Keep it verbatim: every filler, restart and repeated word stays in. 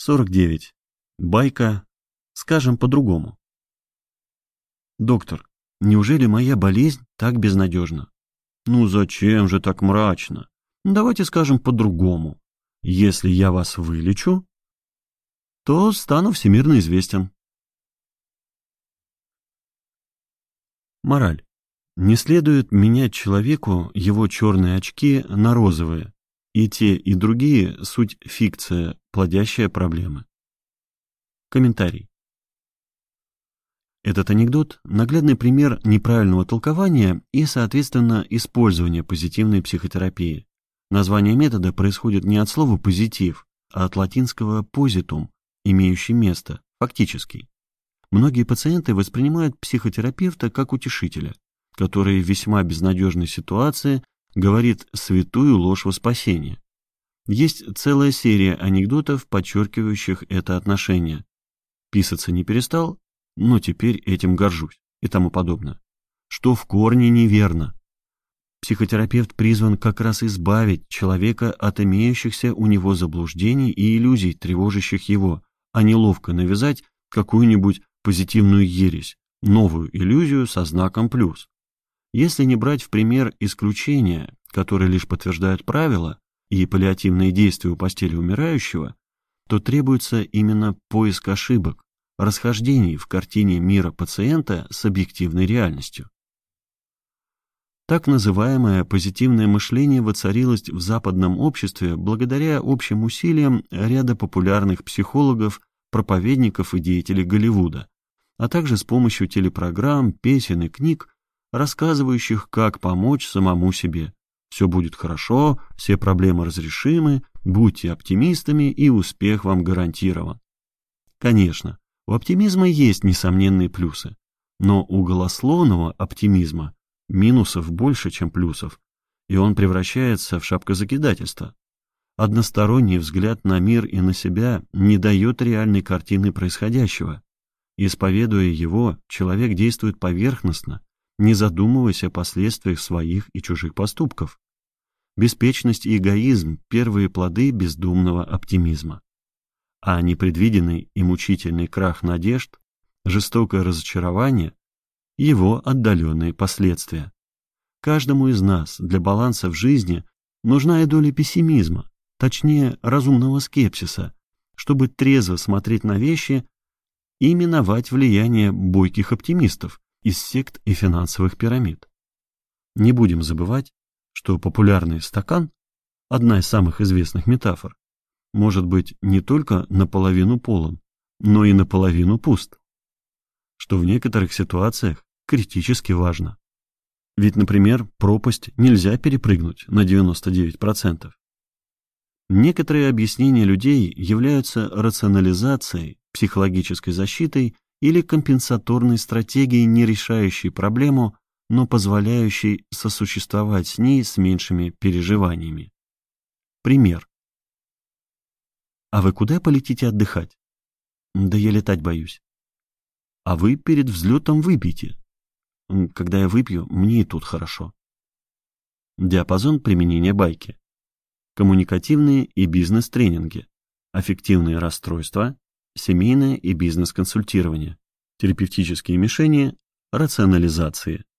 сорок девять. Байка, скажем по-другому. Доктор, неужели моя болезнь так безнадежна? Ну зачем же так мрачно? Давайте скажем по-другому. Если я вас вылечу, то стану всемирно известен. Мораль. Не следует менять человеку его черные очки на розовые. И те, и другие – суть фикция, плодящая проблемы. Комментарий. Этот анекдот – наглядный пример неправильного толкования и, соответственно, использования позитивной психотерапии. Название метода происходит не от слова «позитив», а от латинского «positum», имеющий место, фактический. Многие пациенты воспринимают психотерапевта как утешителя, который в весьма безнадежной ситуации говорит святую ложь во спасение. Есть целая серия анекдотов, подчеркивающих это отношение. Писаться не перестал, но теперь этим горжусь и тому подобное. Что в корне неверно. Психотерапевт призван как раз избавить человека от имеющихся у него заблуждений и иллюзий, тревожащих его, а не ловко навязать какую-нибудь позитивную ересь, новую иллюзию со знаком плюс. Если не брать в пример исключения, которые лишь подтверждают правила, и паллиативные действия у постели умирающего, то требуется именно поиск ошибок, расхождений в картине мира пациента с объективной реальностью. Так называемое позитивное мышление воцарилось в западном обществе благодаря общим усилиям ряда популярных психологов, проповедников и деятелей Голливуда, а также с помощью телепрограмм, песен и книг, рассказывающих, как помочь самому себе. Все будет хорошо, все проблемы разрешимы, будьте оптимистами, и успех вам гарантирован. Конечно, у оптимизма есть несомненные плюсы, но у голословного оптимизма минусов больше, чем плюсов, и он превращается в шапкозакидательство. Односторонний взгляд на мир и на себя не дает реальной картины происходящего. Исповедуя его, человек действует поверхностно, не задумываясь о последствиях своих и чужих поступков. Беспечность и эгоизм – первые плоды бездумного оптимизма. А непредвиденный и мучительный крах надежд, жестокое разочарование – его отдаленные последствия. Каждому из нас для баланса в жизни нужна и доля пессимизма, точнее разумного скепсиса, чтобы трезво смотреть на вещи и миновать влияние бойких оптимистов из сект и финансовых пирамид. Не будем забывать, что популярный стакан, одна из самых известных метафор, может быть не только наполовину полон, но и наполовину пуст, что в некоторых ситуациях критически важно. Ведь, например, пропасть нельзя перепрыгнуть на девяносто девять процентов. Некоторые объяснения людей являются рационализацией, психологической защитой или компенсаторной стратегией, не решающей проблему, но позволяющей сосуществовать с ней с меньшими переживаниями. Пример. А вы куда полетите отдыхать? Да я летать боюсь. А вы перед взлетом выпейте. Когда я выпью, мне и тут хорошо. Диапазон применения байки. Коммуникативные и бизнес-тренинги. Аффективные расстройства. Семейное и бизнес-консультирование. Терапевтические мишени. Рационализации.